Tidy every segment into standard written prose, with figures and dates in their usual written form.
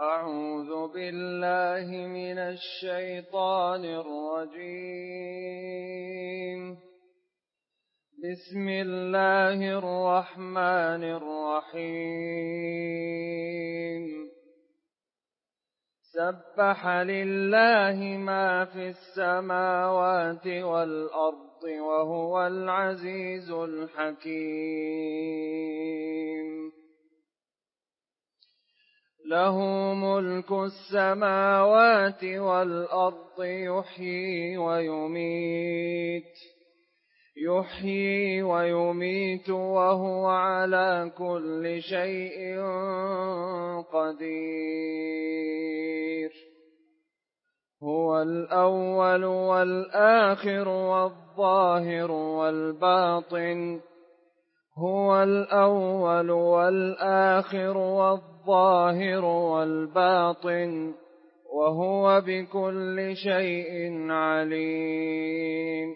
أعوذ بالله من الشيطان الرجيم. بسم الله الرحمن الرحيم. سبح لله ما في السماوات والأرض وهو العزيز الحكيم. له ملك السماوات والأرض يحيي ويميت وهو على كل شيء قدير. هو الأول والآخر والظاهر والباطن هو الأول والآخر والظاهر والباطن وهو بكل شيء عليم.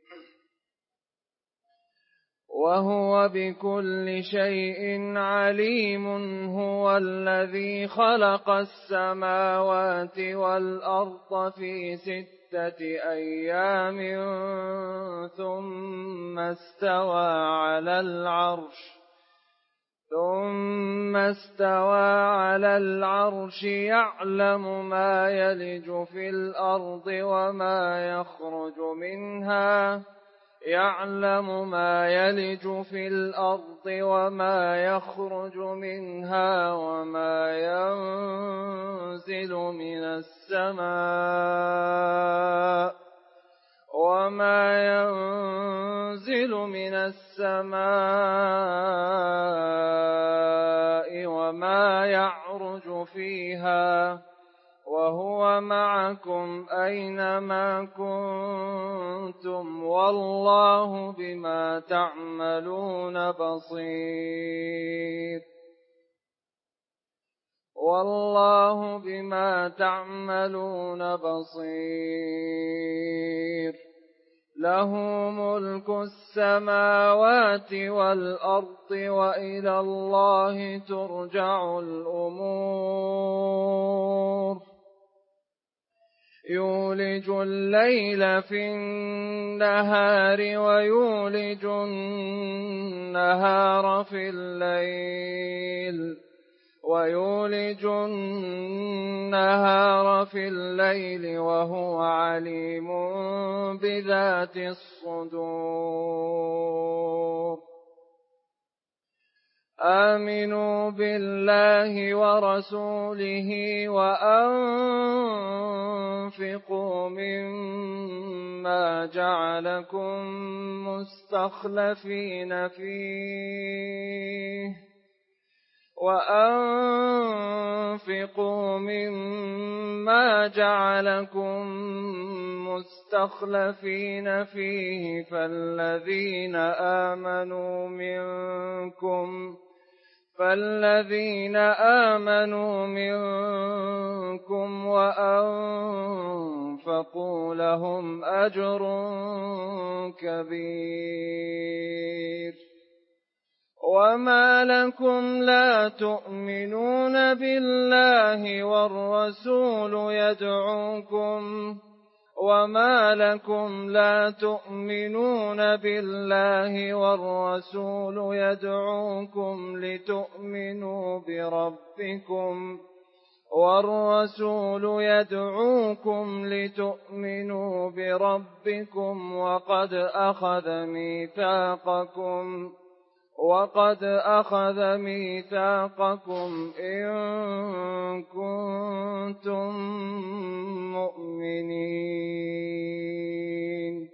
هو الذي خلق السماوات والأرض في 6 أيام ثم استوى على العرش يعلم ما يلج في الأرض وما يخرج منها وما ينزل من السماء وما يعرج فيها وهو معكم أينما كنتم والله بما تعملون بصير. له ملك السماوات والأرض وإلى الله ترجع الأمور. يولج الليل في النهار ويولج النهار في الليل وهو عليم بذات الصدور. آمنوا بالله ورسوله وأنفقوا مما جعلكم مستخلفين فيه فالذين آمنوا منكم وأنفقوا لهم أجر كبير. وما لكم لا تؤمنون بالله والرسول يدعوكم لتؤمنوا بربكم وقد أخذ ميثاقكم إن كنتم مؤمنين.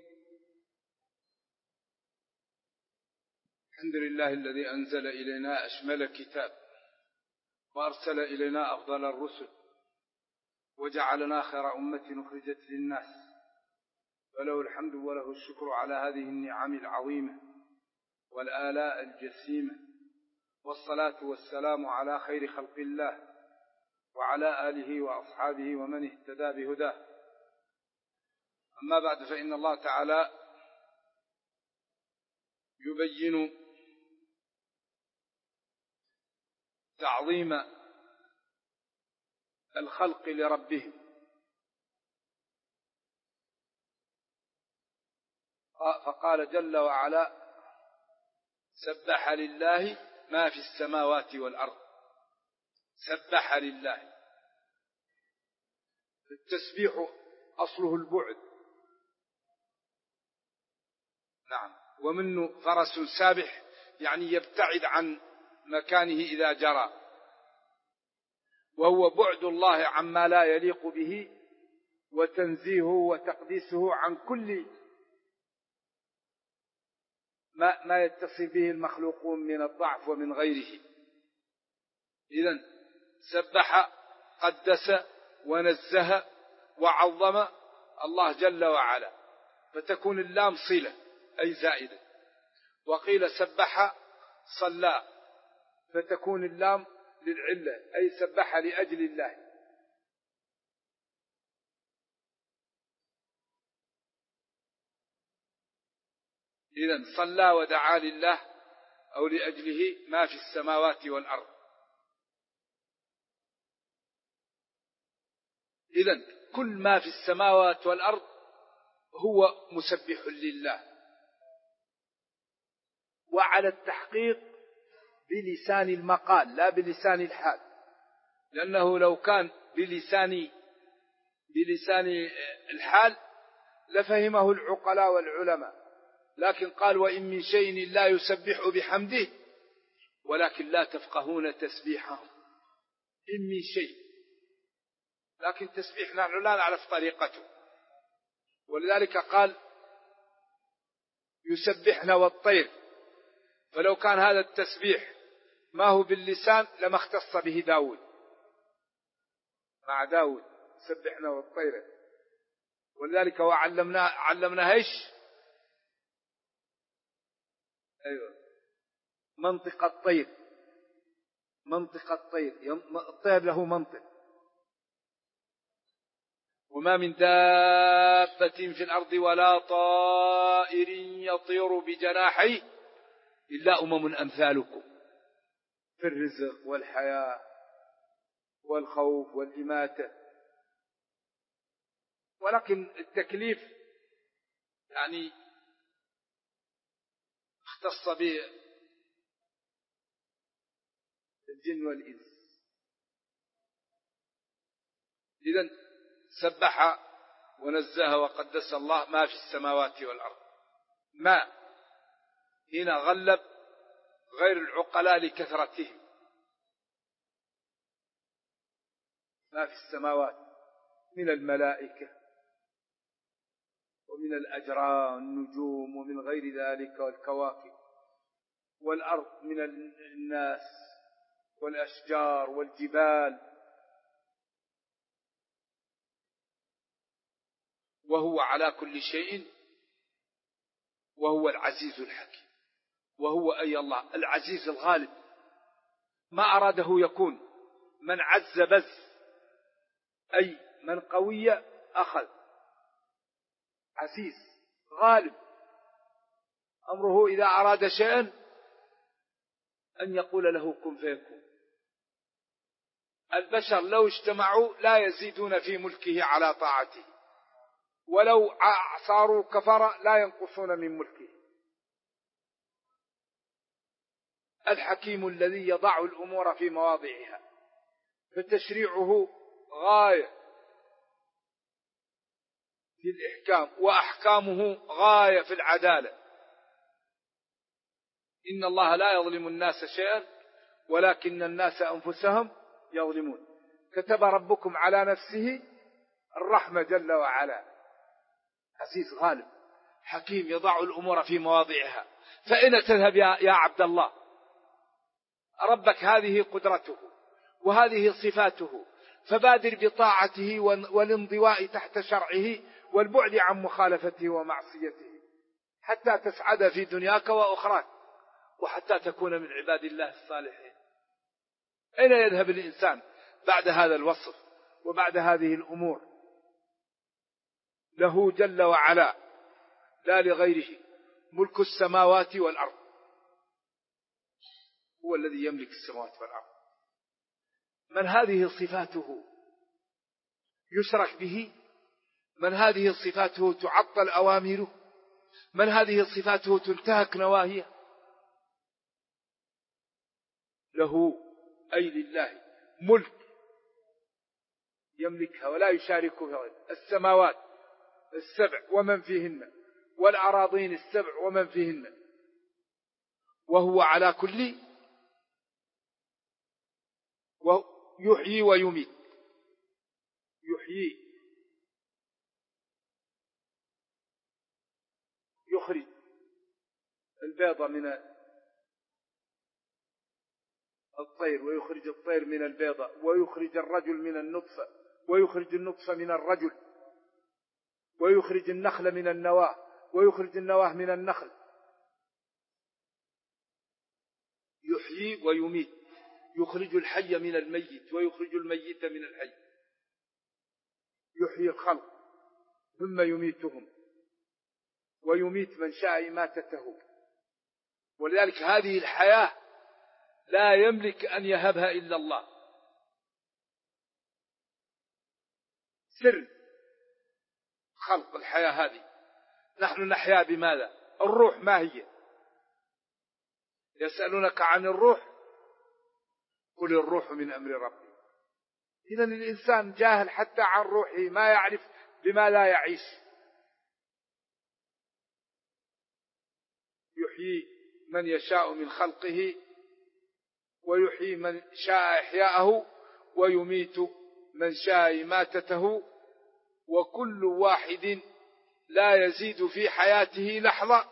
الحمد لله الذي أنزل إلينا أشمل كتاب وأرسل إلينا أفضل الرسل وجعلنا خير أمة أخرجت للناس، وله الحمد وله الشكر على هذه النعم العظيمة والآلاء الجسيمة، والصلاة والسلام على خير خلق الله وعلى آله وأصحابه ومن اهتدى بهداه. أما بعد، فإن الله تعالى يبين تعظيم الخلق لربهم. فقال جل وعلا: سبح لله ما في السماوات والأرض. سبح لله. التسبيح أصله البعد، نعم، ومنه فرس سابح، يعني يبتعد عن مكانه إذا جرى، وهو بعد الله عما لا يليق به، وتنزيهه وتقديسه عن كل ما يتصل به المخلوقون من الضعف ومن غيره. إذن سبح، قدس ونزه وعظم الله جل وعلا، فتكون اللام صلة أي زائدة. وقيل سبح صلى، فتكون اللام للعلة أي سبح لأجل الله. إذن صلى ودعا لله أو لأجله ما في السماوات والأرض. إذن كل ما في السماوات والأرض هو مسبح لله، وعلى التحقيق بلسان المقال لا بلسان الحال، لأنه لو كان بلسان الحال لفهمه العقلاء والعلماء، لكن قال: وإن من شيء لا يسبح بحمده ولكن لا تفقهون تسبيحهم. إن من شيء، لكن تسبيح نحن لا نعرف طريقته، ولذلك قال: يسبحنا والطير. فلو كان هذا التسبيح ما هو باللسان لما اختص به داود، مع داود سبحنا والطير. ولذلك علمنا ايش؟ ايوه، منطق الطير. منطق الطير، الطير له منطق. وما من دابة في الأرض ولا طائر يطير بجناحيه إلا أمم أمثالكم في الرزق والحياة والخوف والإماتة. ولكن التكليف يعني اختص به الجن والإنس. إذن سبح ونزه وقدس الله ما في السماوات والأرض. ما هنا غلب غير العقلاء لكثرتهم. ما في السماوات من الملائكة ومن الأجرام والنجوم ومن غير ذلك والكواكب، والأرض من الناس والأشجار والجبال. وهو على كل شيء، وهو العزيز الحكيم. وهو أي الله العزيز الغالب، ما أراده يكون. من عز بز، أي من قوي أخذ. عزيز غالب، أمره إذا أراد شيئا أن يقول له كن فيكون. البشر لو اجتمعوا لا يزيدون في ملكه على طاعته، ولو صاروا كفر لا ينقصون من ملكه. الحكيم الذي يضع الأمور في مواضعها، فتشريعه غاية في الإحكام، وأحكامه غاية في العدالة. إن الله لا يظلم الناس شيئا ولكن الناس أنفسهم يظلمون. كتب ربكم على نفسه الرحمة جل وعلا. عزيز غالب حكيم يضع الأمور في مواضعها. فأين تذهب يا عبد الله؟ ربك هذه قدرته وهذه صفاته، فبادر بطاعته والانضواء تحت شرعه والبعد عن مخالفته ومعصيته، حتى تسعد في دنياك وأخراك، وحتى تكون من عباد الله الصالحين. أين يذهب الإنسان بعد هذا الوصف وبعد هذه الأمور؟ له جل وعلا لا لغيره ملك السماوات والأرض. هو الذي يملك السماوات والأرض. من هذه صفاته يشرك به؟ من هذه صفاته تعطل أوامره؟ من هذه صفاته تنتهك نواهيه؟ له أي لله ملك يملكها ولا يشارك فيها، السماوات السبع ومن فيهن، والأراضين السبع ومن فيهن، وهو على كل يحيي ويميت. يحيي يخرج البيضة من الطير، ويخرج الطير من البيضة، ويخرج الرجل من النطفة، ويخرج النطفة من الرجل، ويخرج النخل من النواة، ويخرج النواة من النخل. يحيي ويميت، يخرج الحي من الميت ويخرج الميت من الحي. يحيي الخلق ثم يميتهم، ويميت من شاء إماتته. ولذلك هذه الحياة لا يملك أن يهبها إلا الله. سر خلق الحياة هذه، نحن نحيا بماذا؟ الروح ما هي؟ يسألونك عن الروح قل الروح من أمر ربي. إذن الإنسان جاهل حتى عن روحه، ما يعرف بما لا يعيش. يحيي من يشاء من خلقه، ويحيي من شاء إحياءه، ويميت من شاء إماتته. وكل واحد لا يزيد في حياته لحظة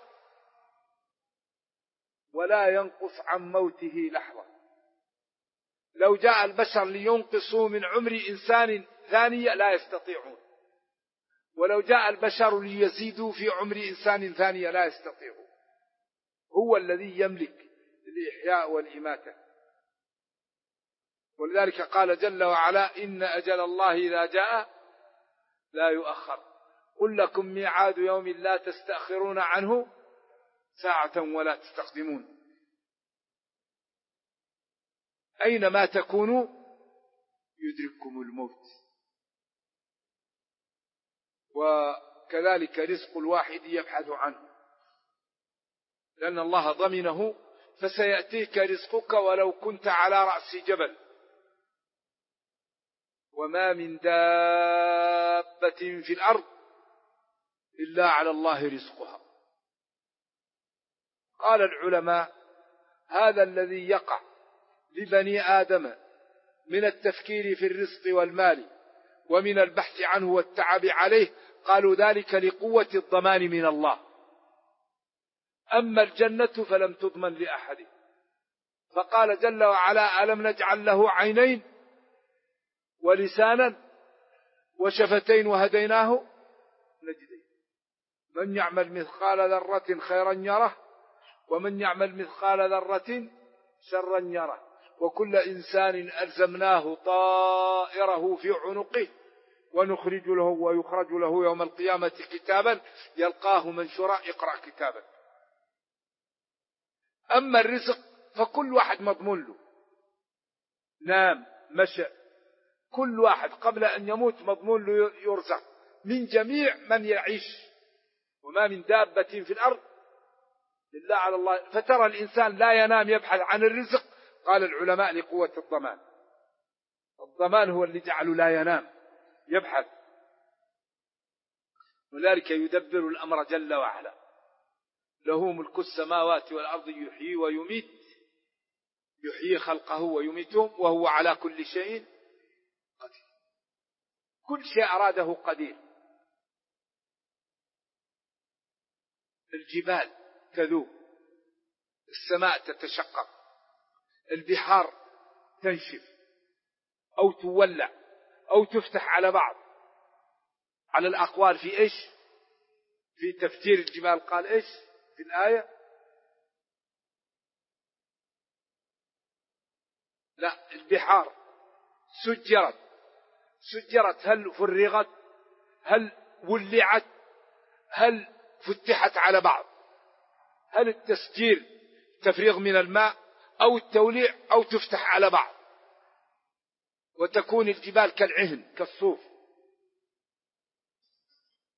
ولا ينقص عن موته لحظة. لو جاء البشر لينقصوا من عمر إنسان ثانية لا يستطيعون، ولو جاء البشر ليزيدوا في عمر إنسان ثانية لا يستطيعون. هو الذي يملك الإحياء والإماتة. ولذلك قال جل وعلا إن أجل الله إذا جاء لا يؤخر، قل لكم ميعاد يوم لا تستأخرون عنه ساعة ولا تستقدمون. أينما تكونوا يدرككم الموت. وكذلك رزق الواحد يبحث عنه، لأن الله ضمنه، فسيأتيك رزقك ولو كنت على رأس جبل. وما من دابة في الأرض إلا على الله رزقها. قال العلماء هذا الذي يقع لبني آدم من التفكير في الرزق والمال ومن البحث عنه والتعب عليه، قالوا ذلك لقوة الضمان من الله. أما الجنة فلم تضمن لأحد، فقال جل وعلا ألم نجعل له عينين ولسانا وشفتين وهديناه نجدين، من يعمل مثقال ذرة خيرا يره ومن يعمل مثقال ذرة شرا يره. وكل إنسان ألزمناه طائره في عنقه ونخرج له ويخرج له يوم القيامة كتابا يلقاه منشورا اقرأ كتابا. أما الرزق فكل واحد مضمون له، نام مشى، كل واحد قبل أن يموت مضمون له يرزق من جميع من يعيش. وما من دابة في الأرض إلا على الله. فترى الإنسان لا ينام يبحث عن الرزق، قال العلماء لقوة الضمان. الضمان هو اللي جعله لا ينام يبحث. ولذلك يدبر الأمر جل وعلا، له ملك السماوات والأرض يحيي ويميت، يحيي خلقه ويميتهم وهو على كل شيء قدير. كل شيء أراده قدير. الجبال تذوب، السماء تتشقق، البحار تنشف أو تولع أو تفتح على بعض، على الأقوال في إيش؟ في تفجير الجبال قال إيش في الآية؟ لا، البحار سجرت، هل فرغت، هل ولعت، هل فتحت على بعض؟ هل التسجير تفريغ من الماء أو التوليع أو تفتح على بعض وتكون الجبال كالعهن كالصوف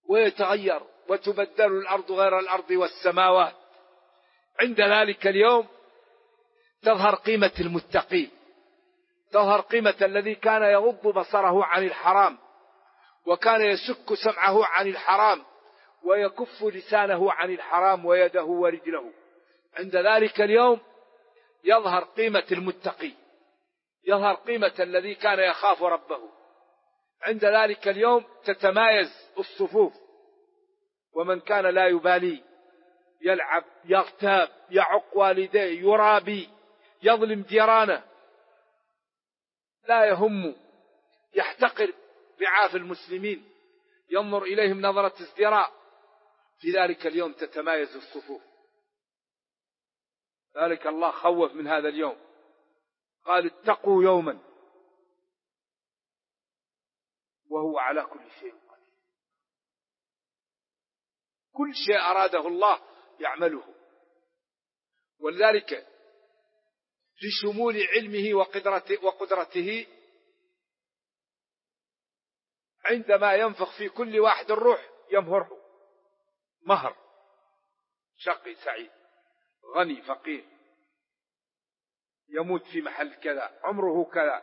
ويتغير وتبدل الأرض غير الأرض والسماوات. عند ذلك اليوم تظهر قيمة المتقين، تظهر قيمة الذي كان يغض بصره عن الحرام، وكان يسك سمعه عن الحرام، ويكف لسانه عن الحرام ويده ورجله. عند ذلك اليوم يظهر قيمة المتقي، يظهر قيمة الذي كان يخاف ربه. عند ذلك اليوم تتمايز الصفوف، ومن كان لا يبالي يلعب يغتاب يعق والديه يرابي يظلم جيرانه لا يهم، يحتقر ضعاف المسلمين، ينظر إليهم نظرة ازدراء. في ذلك اليوم تتمايز الصفوف. ذلك الله خوف من هذا اليوم، قال اتقوا يوما وهو على كل شيء قدير. كل شيء أراده الله يعمله، ولذلك لشمول علمه وقدرته عندما ينفخ في كل واحد الروح يمهره مهر، شقي سعيد غني فقير، يموت في محل كذا عمره كذا،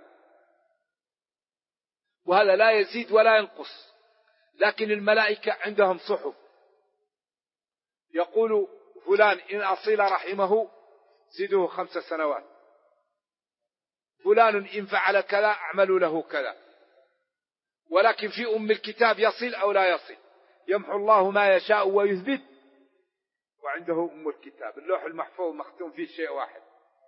وهذا لا يزيد ولا ينقص. لكن الملائكة عندهم صحف، يقول فلان إن أصيل رحمه زدوه 5 سنوات، فلان إن فعل كذا أعملوا له كذا. ولكن في أم الكتاب يصل أو لا يصل، يمحو الله ما يشاء ويثبت، وعنده أم الكتاب اللوح المحفوظ مختوم فيه شيء واحد.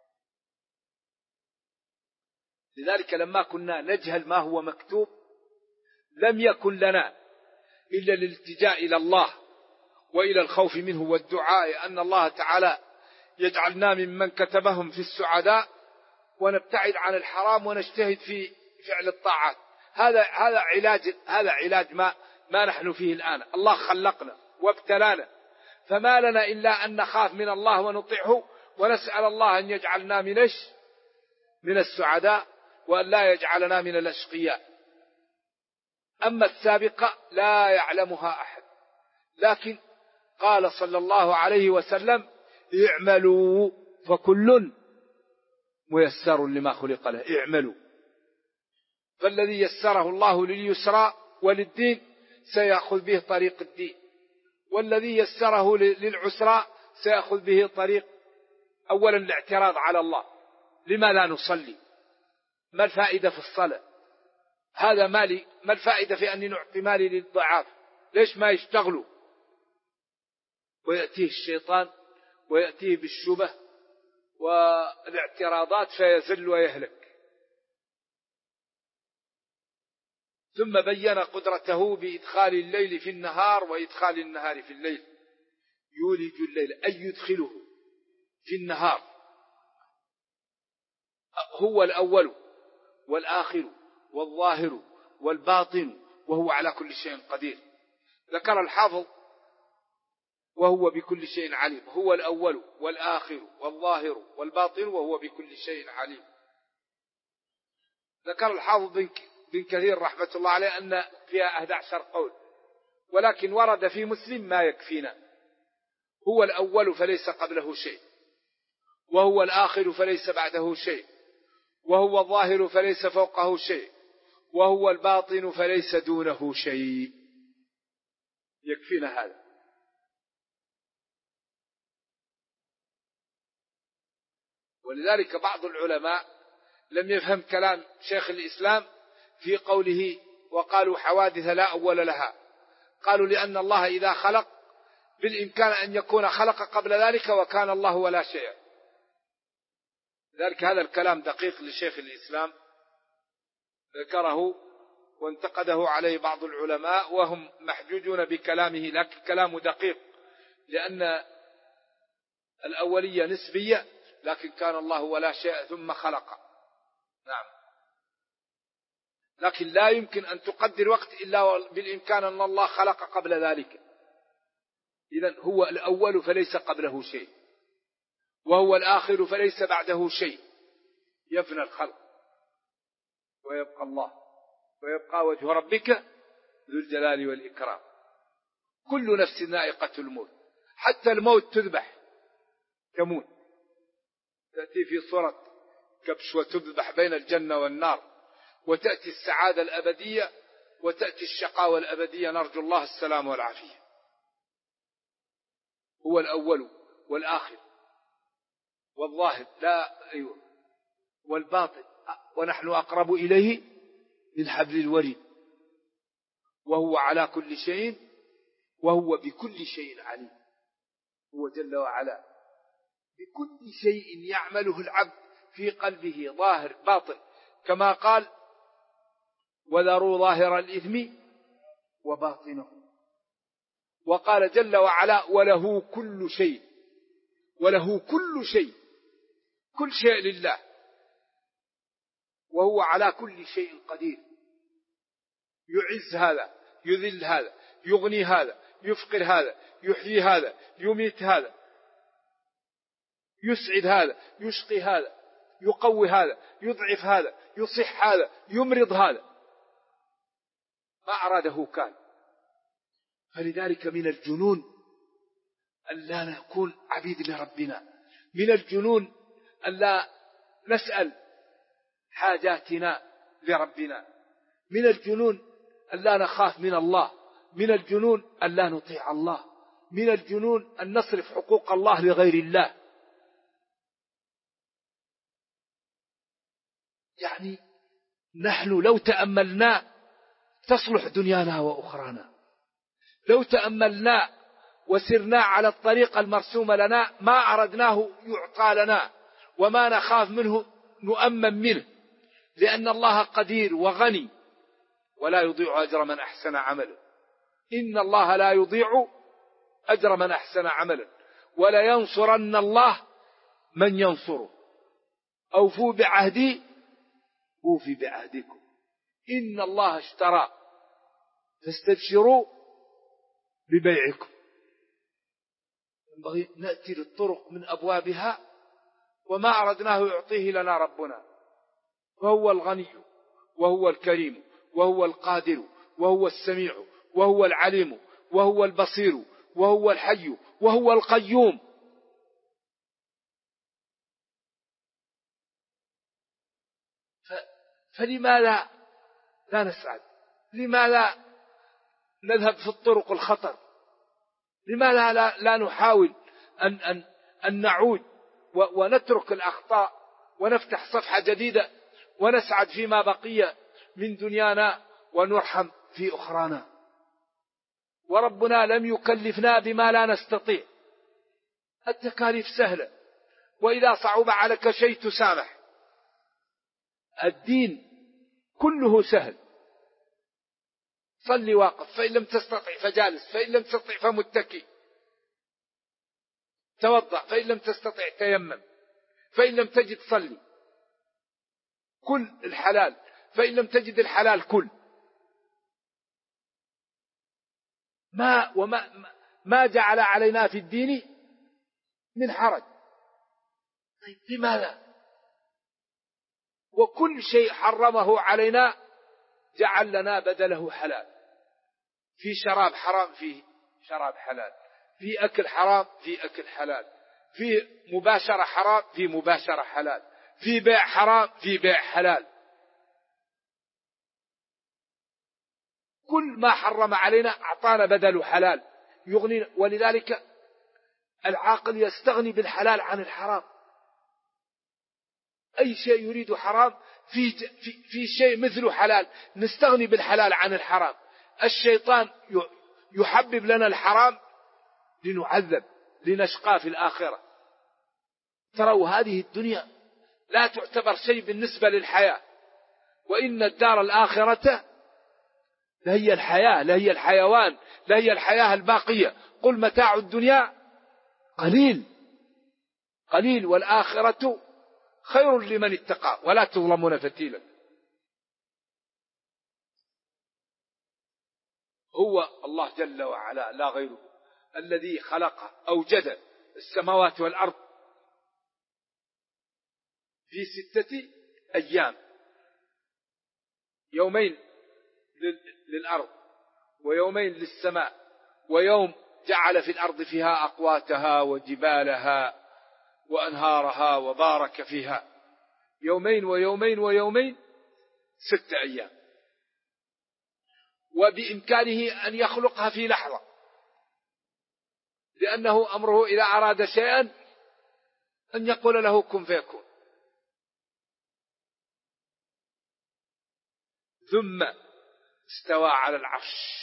لذلك لما كنا نجهل ما هو مكتوب لم يكن لنا إلا الالتجاء إلى الله وإلى الخوف منه والدعاء أن الله تعالى يجعلنا ممن كتبهم في السعداء، ونبتعد عن الحرام ونجتهد في فعل الطاعات. هذا علاج ما نحن فيه الآن. الله خلقنا وابتلانا، فما لنا إلا أن نخاف من الله ونطيعه ونسأل الله أن يجعلنا من السعداء، وأن لا يجعلنا من الأشقياء. أما السابقة لا يعلمها أحد، لكن قال صلى الله عليه وسلم اعملوا فكل ميسر لما خلق له. اعملوا، فالذي يسره الله لليسرى وللدين سيأخذ به طريق الدين، والذي يسره للعسرى سيأخذ به طريق أولا الاعتراض على الله. لما لا نصلي؟ ما الفائدة في الصلاة؟ هذا مالي، ما الفائدة في أني نعطي مالي للضعاف؟ ليش ما يشتغلوا؟ ويأتيه الشيطان ويأتيه بالشبه والاعتراضات فيزل ويهلك. ثم بين قدرته بإدخال الليل في النهار وإدخال النهار في الليل. يولج الليل أي يدخله في النهار، هو الأول والآخر والظاهر والباطن وهو على كل شيء قدير. ذكر الحافظ وهو بكل شيء عليم، هو الأول والآخر والظاهر والباطن وهو بكل شيء عليم. ذكر الحافظ بن كثير رحمة الله عليه أن فيها 11 قول، ولكن ورد في مسلم ما يكفينا. هو الأول فليس قبله شيء، وهو الآخر فليس بعده شيء، وهو الظاهر فليس فوقه شيء، وهو الباطن فليس دونه شيء. يكفينا هذا. ولذلك بعض العلماء لم يفهم كلام شيخ الإسلام في قوله وقالوا حوادث لا أول لها. قالوا لأن الله إذا خلق بالإمكان أن يكون خلق قبل ذلك وكان الله ولا شيء. لذلك هذا الكلام دقيق لشيخ الإسلام ذكره وانتقده عليه بعض العلماء وهم محجوجون بكلامه، لكن كلامه دقيق لأن الأولية نسبية، لكن كان الله ولا شيء ثم خلق. نعم، لكن لا يمكن أن تقدر وقت إلا بالإمكان أن الله خلق قبل ذلك. إذن هو الأول فليس قبله شيء، وهو الآخر فليس بعده شيء. يفنى الخلق ويبقى الله، ويبقى وجه ربك ذو الجلال والإكرام. كل نفس ذائقة الموت، حتى الموت تذبح تموت، تأتي في صورة كبش وتذبح بين الجنة والنار، وتأتي السعادة الأبدية وتأتي الشقاوة الأبدية، نرجو الله السلام والعافية. هو الأول والآخر والظاهر لا والباطن، ونحن أقرب إليه من حبل الوريد، وهو على كل شيء وهو بكل شيء عليم. هو جل وعلا بكل شيء يعمله العبد في قلبه ظاهر باطن، كما قال وذروا ظاهر الإثم وباطنه. وقال جل وعلا وله كل شيء، وله كل شيء، كل شيء لله، وهو على كل شيء قدير. يعز هذا، يذل هذا، يغني هذا، يفقر هذا، يحيي هذا، يميت هذا، يسعد هذا، يشقي هذا، يقوي هذا، يضعف هذا، يصح هذا، يمرض هذا، ما أراده كان. فلذلك من الجنون أن لا نكون عبيد لربنا، من الجنون أن لا نسأل حاجاتنا لربنا، من الجنون أن لا نخاف من الله، من الجنون أن لا نطيع الله، من الجنون أن نصرف حقوق الله لغير الله. يعني نحن لو تأملنا تصلح دنيانا وأخرانا، لو تأملنا وسرنا على الطريق المرسوم لنا ما أردناه يعطى لنا، وما نخاف منه نؤمن منه، لأن الله قدير وغني ولا يضيع أجر من أحسن عملا. إن الله لا يضيع أجر من أحسن عملا ولا ينصرن الله من ينصره. أوفوا بعهدي أوفي بعهدكم إن الله اشترى فاستبشروا ببيعكم. ينبغي نأتي للطرق من أبوابها، وما أردناه يعطيه لنا ربنا، فهو الغني وهو الكريم وهو القادر وهو السميع وهو العليم وهو البصير وهو الحي وهو القيوم. فلماذا لا نسعد؟ لماذا نذهب في الطرق الخطر؟ لماذا لا نحاول أن نعود ونترك الأخطاء ونفتح صفحة جديدة ونسعد فيما بقي من دنيانا ونرحم في أخرانا؟ وربنا لم يكلفنا بما لا نستطيع، التكاليف سهلة، وإذا صعب عليك شيء تسامح. الدين كله سهل. صلي واقف، فإن لم تستطع فجالس، فإن لم تستطع فمتكي. توضأ، فإن لم تستطع تيمم، فإن لم تجد صلي. كل الحلال، فإن لم تجد الحلال كل. ما جعل علينا في الدين من حرج. طيب لماذا؟ وكل شيء حرمه علينا جعل لنا بدله حلال. في شراب حرام فيه شراب حلال، في أكل حرام في أكل حلال، في مباشرة حرام في مباشرة حلال، في بيع حرام في بيع حلال. كل ما حرم علينا أعطانا بدل حلال يغنينا. ولذلك العاقل يستغني بالحلال عن الحرام. أي شيء يريد حرام في شيء مثله حلال، نستغني بالحلال عن الحرام. الشيطان يحبب لنا الحرام لنعذب لنشقى في الآخرة. تروا هذه الدنيا لا تعتبر شيء بالنسبة للحياة، وإن الدار الآخرة لهي الحياة، لهي الحيوان، لهي الحياة الباقية. قل متاع الدنيا قليل قليل والآخرة خير لمن اتقى ولا تظلمون فتيلا. هو الله جل وعلا لا غيره الذي خلق أوجد السماوات والأرض في 6 أيام، يومين للأرض ويومين للسماء ويوم جعل في الأرض فيها أقواتها وجبالها وأنهارها وبارك فيها، يومين ويومين ويومين 6 أيام. وبإمكانه أن يخلقها في لحظة، لأنه أمره إذا أراد شيئا أن يقول له كن فيكون. ثم استوى على العرش،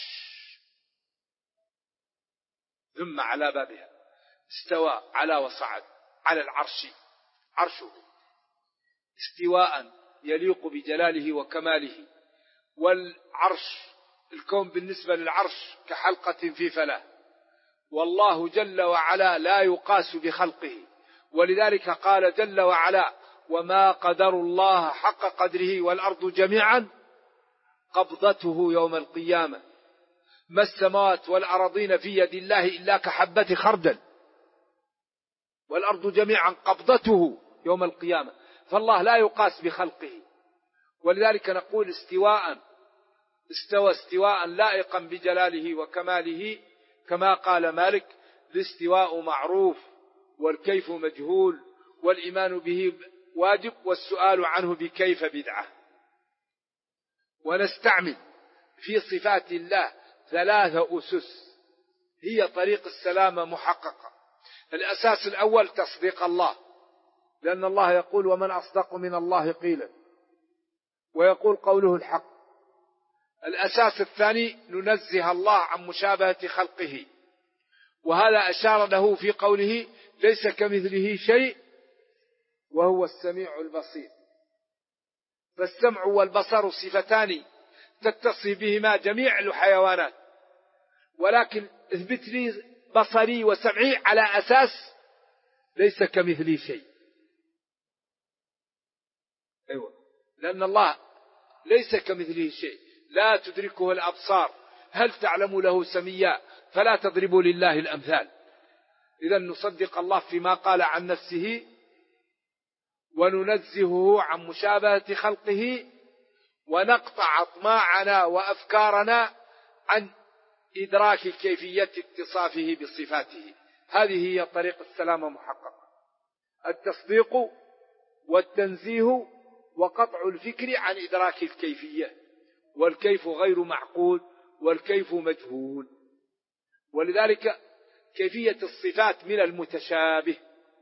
ثم على بابها، استوى على وصعد على العرش، عرشه استواء يليق بجلاله وكماله. والعرش، الكون بالنسبة للعرش كحلقة في فلاة، والله جل وعلا لا يقاس بخلقه، ولذلك قال جل وعلا وما قدروا الله حق قدره والأرض جميعا قبضته يوم القيامة ما السماوات والأرضين في يد الله إلا كحبة خردل، والأرض جميعا قبضته يوم القيامة، فالله لا يقاس بخلقه. ولذلك نقول استواء، استوى استواء لائقا بجلاله وكماله، كما قال مالك الاستواء معروف والكيف مجهول والإيمان به واجب والسؤال عنه بكيف بدعة. ونستعمل في صفات الله 3 أسس هي طريق السلامة محققة. الأساس الأول تصديق الله، لأن الله يقول ومن أصدق من الله قيلا، ويقول قوله الحق. الأساس الثاني ننزه الله عن مشابهة خلقه، وهذا أشار له في قوله ليس كمثله شيء وهو السميع البصير. فالسمع والبصر صفتان تتصف بهما جميع الحيوانات، ولكن اثبت لي بصري وسمعي على أساس ليس كمثلي شيء. أيوة، لأن الله ليس كمثله شيء، لا تدركه الأبصار، هل تعلم له سميا، فلا تضربوا لله الأمثال. إذا نصدق الله فيما قال عن نفسه، وننزهه عن مشابهة خلقه، ونقطع أطماعنا وأفكارنا عن إدراك كيفية اتصافه بصفاته. هذه هي طريق السلامة محققة: التصديق والتنزيه وقطع الفكر عن إدراك الكيفية، والكيف غير معقول والكيف مجهول. ولذلك كيفية الصفات من المتشابه،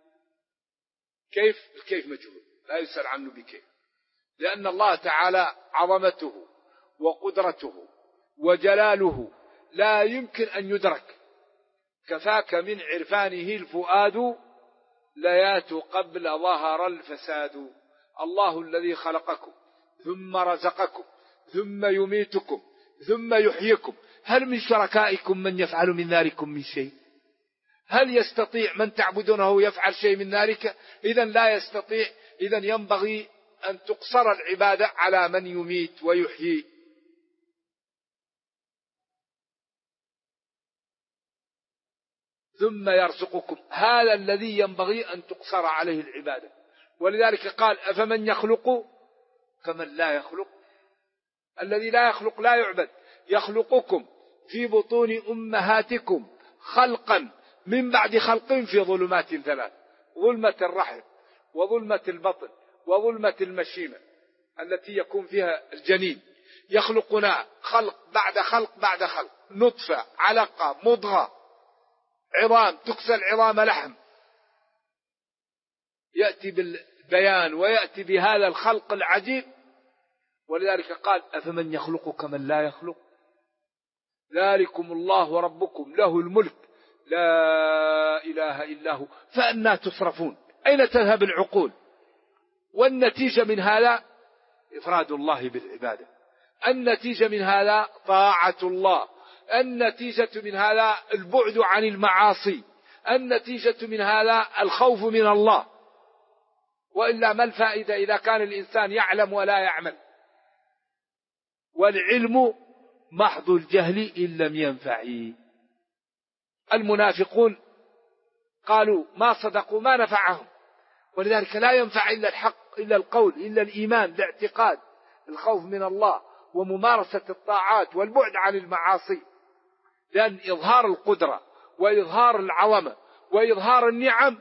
الكيف مجهول لا يسأل عنه بكيف، لأن الله تعالى عظمته وقدرته وجلاله لا يمكن أن يدرك. كفاك من عرفانه الفؤاد ليات قبل ظهر الفساد. الله الذي خلقكم ثم رزقكم ثم يميتكم ثم يحييكم، هل من شركائكم من يفعل من ذلكم من شيء؟ هل يستطيع من تعبدونه يفعل شيء من ذلك؟ إذن لا يستطيع. إذن ينبغي أن تقصر العبادة على من يميت ويحيي. ثم يرزقكم، هذا الذي ينبغي أن تقصر عليه العبادة. ولذلك قال أفمن يخلق كمن لا يخلق. الذي لا يخلق لا يعبد. يخلقكم في بطون أمهاتكم خلقا من بعد خلق في ظلمات 3: ظلمة الرحم وظلمة البطن وظلمة المشيمة التي يكون فيها الجنين. يخلقنا خلق بعد خلق بعد خلق، نطفة، علقة، مضغة، عظام، تكسى العظام لحم، يأتي بالبيان ويأتي بهذا الخلق العجيب. ولذلك قال أفمن يخلق كمن لا يخلق. ذلكم الله ربكم له الملك لا إله إلا هو فأنى تصرفون. أين تذهب العقول؟ والنتيجة من هذا إفراد الله بالعبادة، النتيجة من هذا طاعة الله، النتيجة من هذا البعد عن المعاصي، النتيجة من هذا الخوف من الله. وإلا ما الفائدة إذا كان الإنسان يعلم ولا يعمل؟ والعلم محض الجهل إن لم ينفع. المنافقون قالوا ما صدقوا ما نفعهم، ولذلك لا ينفع إلا الحق، إلا القول، إلا الإيمان، الاعتقاد، الخوف من الله وممارسة الطاعات والبعد عن المعاصي. لأن إظهار القدرة وإظهار العظمة وإظهار النعم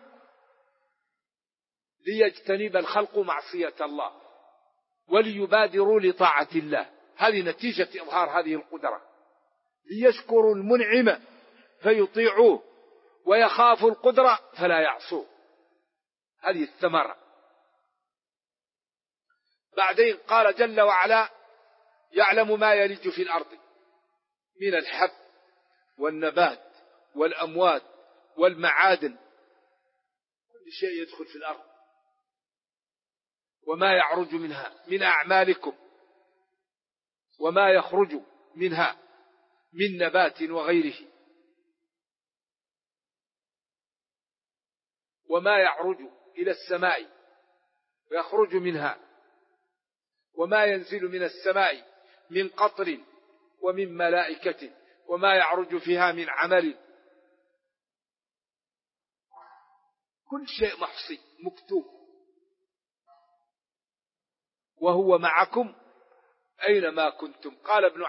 ليجتنب الخلق معصية الله وليبادروا لطاعة الله. هذه نتيجة إظهار هذه القدرة، ليشكروا المنعم فيطيعوه ويخافوا القدرة فلا يعصوه. هذه الثمرة. بعدين قال جل وعلا: يعلم ما يلج في الأرض من الحب والنبات والأموات والمعادن، كل شيء يدخل في الأرض، وما يعرج منها من أعمالكم وما يخرج منها من نبات وغيره، وما يعرج إلى السماء ويخرج منها، وما ينزل من السماء من قطر ومن ملائكة، وما يعرج فيها من عمل، كل شيء محصي مكتوب. وهو معكم أينما كنتم. قال ابن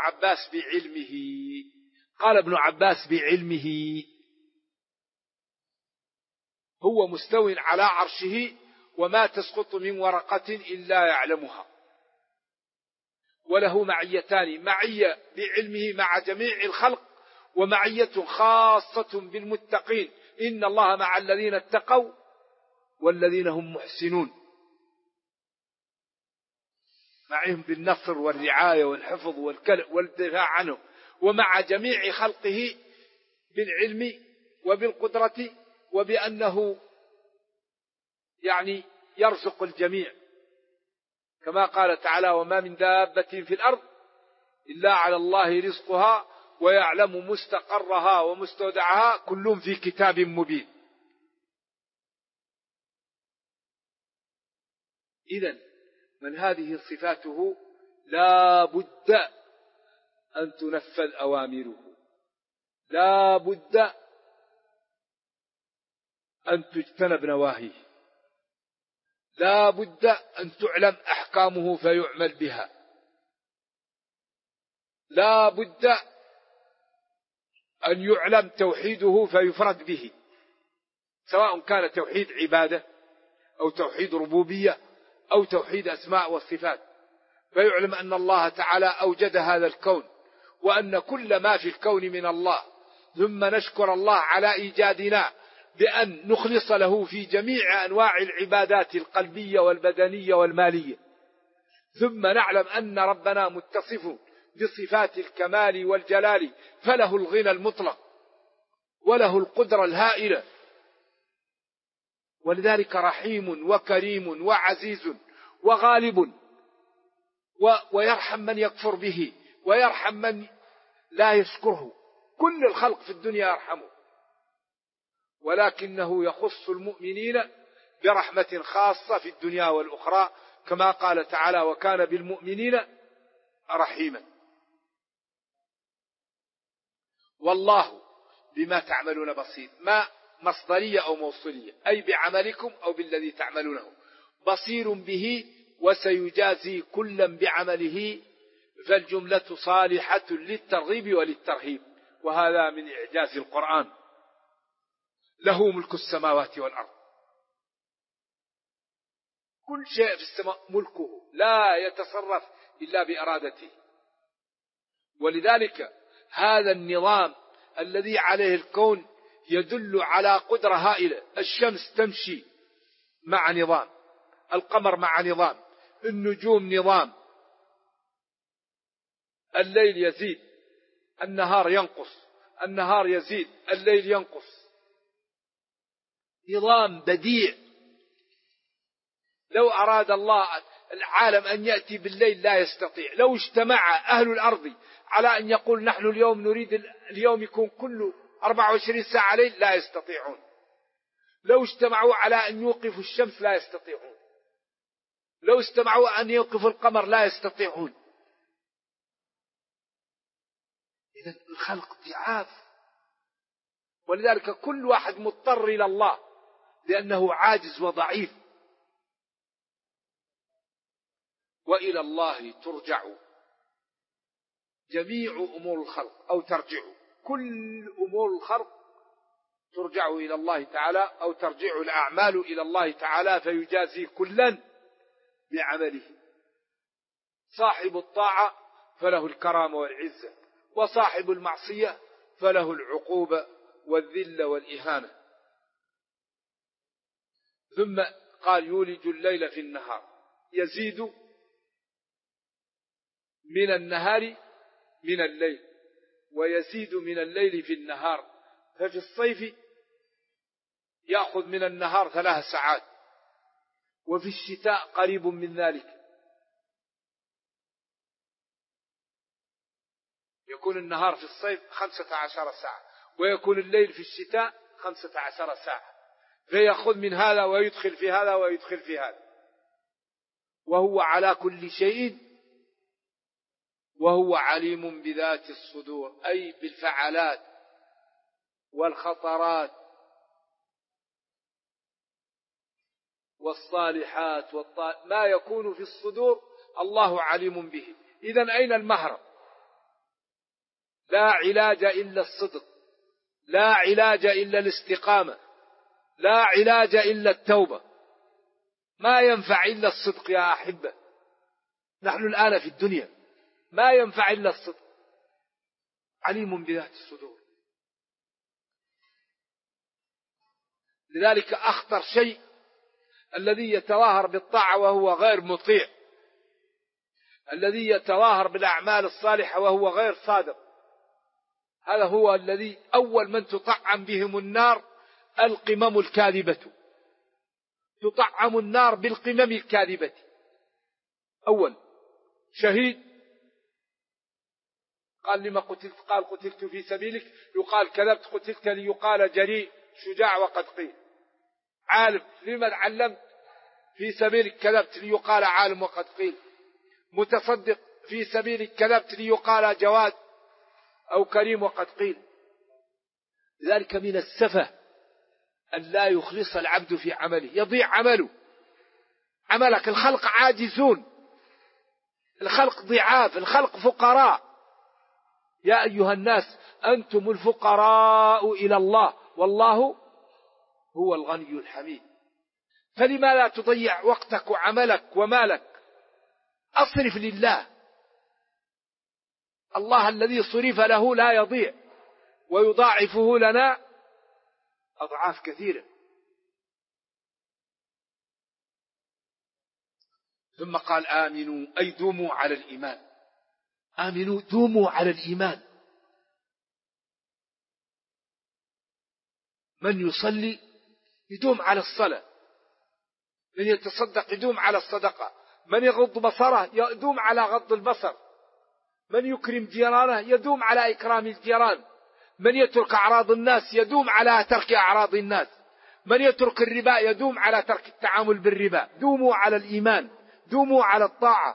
عباس بعلمه هو مستو على عرشه، وما تسقط من ورقة إلا يعلمها. وله معيتان: معية بعلمه مع جميع الخلق، ومعية خاصة بالمتقين: إن الله مع الذين اتقوا والذين هم محسنون، معهم بالنصر والرعاية والحفظ والدفاع عنه. ومع جميع خلقه بالعلم وبالقدرة، وبأنه يرزق الجميع، كما قال تعالى: وما من دابة في الأرض إلا على الله رزقها ويعلم مستقرها ومستودعها كل في كتاب مبين. إذن من هذه صفاته لا بد أن تنفذ أوامره، لا بد أن تجتنب نواهيه، لا بد أن تعلم أحكامه فيعمل بها، لا بد أن يعلم توحيده فيفرد به، سواء كان توحيد عبادة أو توحيد ربوبية أو توحيد أسماء والصفات، فيعلم أن الله تعالى أوجد هذا الكون، وأن كل ما في الكون من الله، ثم نشكر الله على إيجادنا بأن نخلص له في جميع أنواع العبادات القلبية والبدنية والمالية، ثم نعلم أن ربنا متصف بصفات الكمال والجلال، فله الغنى المطلق وله القدرة الهائلة، ولذلك رحيم وكريم وعزيز وغالب، ويرحم من يكفر به ويرحم من لا يشكره. كل الخلق في الدنيا يرحمه، ولكنه يخص المؤمنين برحمة خاصة في الدنيا والأخرى، كما قال تعالى: وكان بالمؤمنين رحيما. والله بما تعملون بصير، ما مصدرية أو موصولية، أي بعملكم أو بالذي تعملونه، بصير به وسيجازي كلا بعمله، فالجملة صالحة للترغيب وللترهيب، وهذا من إعجاز القرآن. له ملك السماوات والأرض، كل شيء في السماء ملكه، لا يتصرف إلا بإرادته. ولذلك هذا النظام الذي عليه الكون يدل على قدرة هائلة. الشمس تمشي مع نظام، القمر مع نظام، النجوم نظام، الليل يزيد النهار ينقص، النهار يزيد الليل ينقص، نظام بديع. لو أراد الله العالم أن يأتي بالليل لا يستطيع. لو اجتمع أهل الأرض على أن يقول نحن اليوم نريد اليوم يكون كله 24 ساعة ليل لا يستطيعون. لو اجتمعوا على أن يوقفوا الشمس لا يستطيعون. لو اجتمعوا أن يوقفوا القمر لا يستطيعون. إذن الخلق ضعاف، ولذلك كل واحد مضطر إلى الله لأنه عاجز وضعيف. وإلى الله ترجع جميع أمور الخلق، أو ترجع. كل أمور الخلق ترجع إلى الله تعالى، أو ترجع الأعمال إلى الله تعالى فيجازي كلا بعمله. صاحب الطاعة فله الكرامة والعزة، وصاحب المعصية فله العقوبة والذلة والإهانة. ثم قال يولج الليل في النهار، يزيد من النهار من الليل، ويزيد من الليل في النهار. ففي الصيف يأخذ من النهار 3 ساعات، وفي الشتاء قريب من ذلك، يكون النهار في الصيف 15 ساعة، ويكون الليل في الشتاء 15 ساعة، فيأخذ من هذا ويدخل في هذا ويدخل في هذا. وهو على كل شيء، وهو عليم بذات الصدور، أي بالفعالات والخطرات والصالحات ما يكون في الصدور الله عليم به. إذن أين المهرب؟ لا علاج إلا الصدق، لا علاج إلا الاستقامة، لا علاج إلا التوبة، ما ينفع إلا الصدق يا أحبة. نحن الآن في الدنيا ما ينفع إلا الصدق. عليم بذات الصدور. لذلك أخطر شيء الذي يتظاهر بالطاعة وهو غير مطيع، الذي يتظاهر بالأعمال الصالحة وهو غير صادق. هذا هو الذي أول من تطعم بهم النار القمم الكاذبة، تطعم النار بالقمم الكاذبة. أول شهيد قال لما قتلت؟ قال قتلت في سبيلك، يقال كذبت قتلت ليقال جريء شجاع وقد قيل. عالم لما علمت؟ في سبيلك كذبت ليقال عالم وقد قيل. متصدق في سبيلك كذبت ليقال جواد أو كريم وقد قيل. ذلك من السفه أن لا يخلص العبد في عمله، يضيع عمله. عملك الخلق عاجزون، الخلق ضعاف، الخلق فقراء. يا أيها الناس أنتم الفقراء إلى الله والله هو الغني الحميد. فلما لا تضيع وقتك وعملك ومالك؟ أصرف لله. الله الذي صرف له لا يضيع، ويضاعفه لنا أضعاف كثيرة. ثم قال آمنوا، أي دوموا على الإيمان. آمنوا، دوموا على الإيمان. من يصلي يدوم على الصلاة، من يتصدق يدوم على الصدقة، من يغض بصره يدوم على غض البصر، من يكرم جيرانه يدوم على إكرام الجيران، من يترك أعراض الناس يدوم على ترك أعراض الناس، من يترك الربا يدوم على ترك التعامل بالربا. دوموا على الإيمان، دوموا على الطاعة.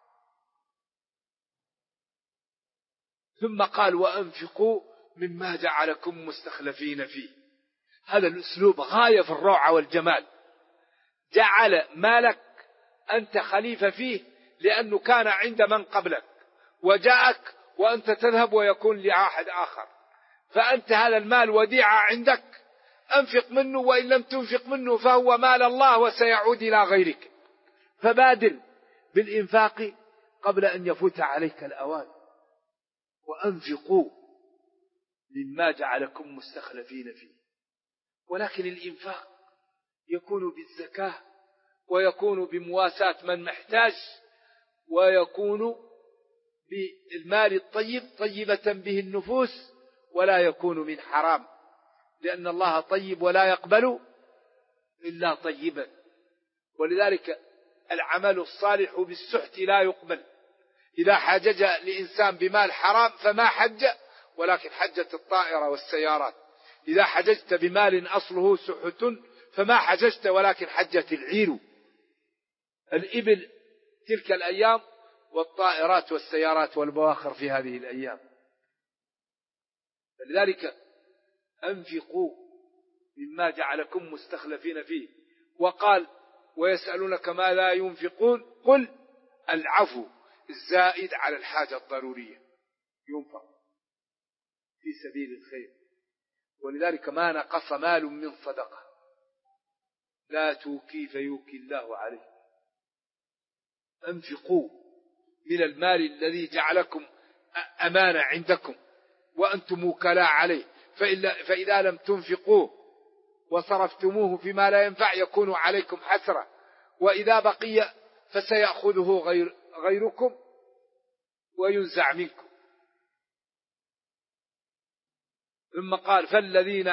ثم قال وأنفقوا مما جعلكم مستخلفين فيه. هذا الأسلوب غاية في الروعة والجمال. جعل مالك أنت خليفة فيه لأنه كان عند من قبلك، وجاءك وأنت تذهب ويكون لأحد آخر، فأنت هذا المال وديعة عندك، أنفق منه، وإن لم تنفق منه فهو مال الله وسيعود إلى غيرك. فبادر بالإنفاق قبل أن يفوت عليك الأوان. وأنفقوا مما جعلكم مستخلفين فيه. ولكن الإنفاق يكون بالزكاة، ويكون بمواساة من محتاج، ويكون بالمال الطيب طيبة به النفوس، ولا يكون من حرام، لأن الله طيب ولا يقبل إلا طيبا. ولذلك العمل الصالح بالسحت لا يقبل. إذا حجج لإنسان بمال حرام فما حج، ولكن حجت الطائرة والسيارات. إذا حججت بمال أصله سحت فما حججت، ولكن حجت العير، الإبل تلك الأيام، والطائرات والسيارات والبواخر في هذه الأيام. فلذلك أنفقوا مما جعلكم مستخلفين فيه. وقال ويسألونك ما لا ينفقون قل العفو الزائد على الحاجة الضرورية ينفق في سبيل الخير. ولذلك ما نقص مال من صدقة، لا توكي فيوكي الله عليه. أنفقوا من المال الذي جعلكم أمانة عندكم وأنتم وكلاء عليه، فإذا لم تنفقوه وصرفتموه فيما لا ينفع يكون عليكم حسرة، وإذا بقي فسيأخذه غيركم وينزع منكم. ثم قال فالذين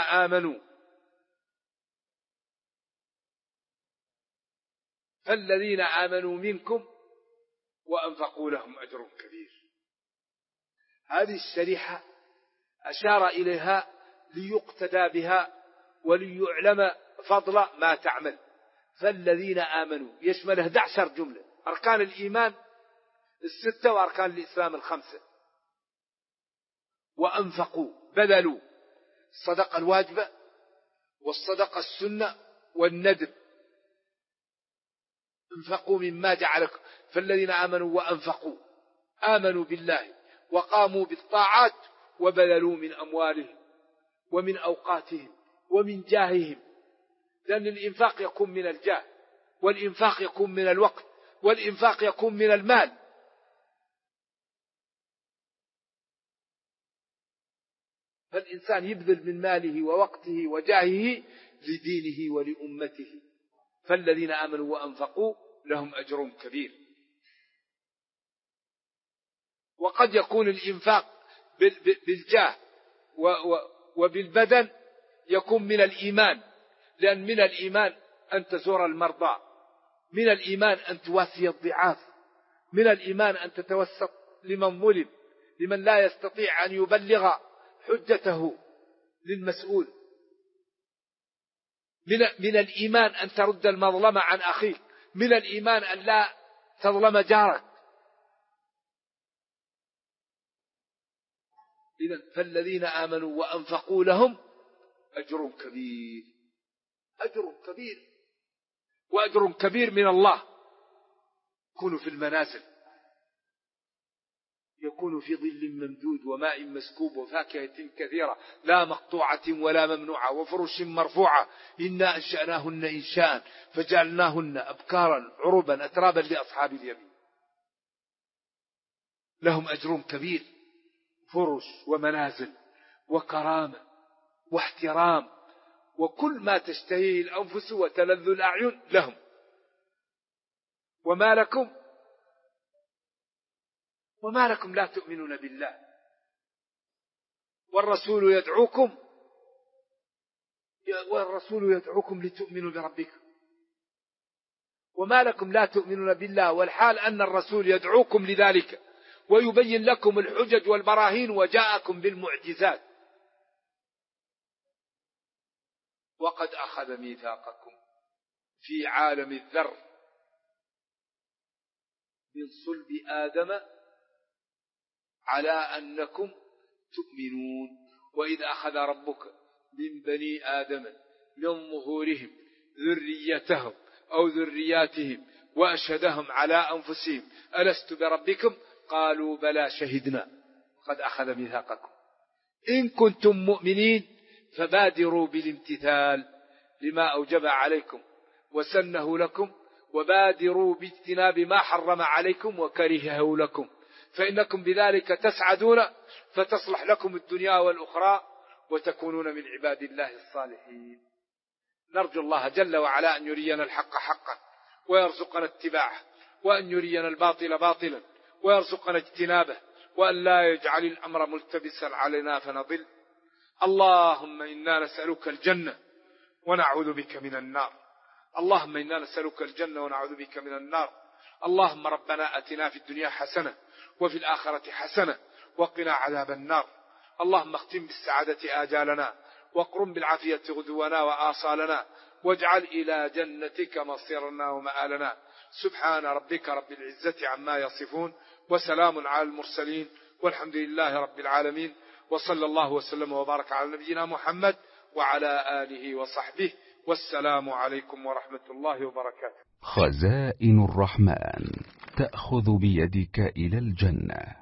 آمنوا منكم وأنفقوا لهم أجر كبير. هذه الشريحة أشار إليها ليقتدى بها وليعلم فضل ما تعمل. فالذين آمنوا يشمل 11 جملة، أركان الإيمان 6 وأركان الإسلام 5. وأنفقوا بذلوا الصدقة الواجبة والصدقة السنة والندب. انفقوا مما جعلكم. فالذين آمنوا وأنفقوا، آمنوا بالله وقاموا بالطاعات وبذلوا من أموالهم ومن أوقاتهم ومن جاههم، لأن الإنفاق يكون من الجاه، والإنفاق يكون من الوقت، والإنفاق يكون من المال. فالإنسان يبذل من ماله ووقته وجاهه لدينه ولأمته. فالذين آمنوا وأنفقوا لهم أجر كبير. وقد يكون الإنفاق بالجاه وبالبدن يكون من الإيمان، لأن من الإيمان أن تزور المرضى، من الإيمان أن تواسي الضعاف، من الإيمان أن تتوسط لمن ظلم، لمن لا يستطيع أن يبلغ حجته للمسؤول، من الإيمان أن ترد المظلمة عن أخيك، من الإيمان أن لا تظلم جارك. إذن فالذين آمنوا وأنفقوا لهم أجر كبير، أجر كبير، وأجر كبير من الله. يكون في المنازل، يكون في ظل ممدود وماء مسكوب وفاكهة كثيرة لا مقطوعة ولا ممنوعة وفرش مرفوعة. إنا أنشأناهن إنشاء فجعلناهن أبكارا عربا أترابا لأصحاب اليمين. لهم أجر كبير، فرش ومنازل وكرامة واحترام وكل ما تشتهيه الأنفس وتلذ الأعين لهم. وما لكم لا تؤمنون بالله والرسول يدعوكم لتؤمنوا بربكم. وما لكم لا تؤمنون بالله والحال أن الرسول يدعوكم لذلك ويبين لكم الحجج والبراهين وجاءكم بالمعجزات. وقد أخذ ميثاقكم في عالم الذر من صلب آدم على أنكم تؤمنون. وإذ أخذ ربك من بني آدم من ظهورهم ذريتهم أو ذرياتهم وأشهدهم على أنفسهم ألست بربكم قالوا بلى شهدنا. قد أخذ ميثاقكم إن كنتم مؤمنين فبادروا بالامتثال لما أوجب عليكم وسنه لكم، وبادروا باجتناب ما حرم عليكم وكرهه لكم، فإنكم بذلك تسعدون فتصلح لكم الدنيا والأخرى وتكونون من عباد الله الصالحين. نرجو الله جل وعلا أن يرينا الحق حقا ويرزقنا اتباعه، وأن يرينا الباطل باطلا ويرزقنا اجتنابه، وأن لا يجعل الأمر ملتبسا علينا فنضل. اللهم إنا نسألك الجنة ونعوذ بك من النار. اللهم إنا نسألك الجنة ونعوذ بك من النار. اللهم ربنا أتنا في الدنيا حسنة وفي الآخرة حسنة وقنا عذاب النار. اللهم اختم بالسعادة آجالنا واقرم بالعافية غدونا وآصالنا، واجعل إلى جنتك مصيرنا ومآلنا. سبحان ربك رب العزة عما يصفون وسلام على المرسلين والحمد لله رب العالمين، وصلى الله وسلم وبارك على نبينا محمد وعلى آله وصحبه، والسلام عليكم ورحمة الله وبركاته. خزائن الرحمن تأخذ بيدك إلى الجنة.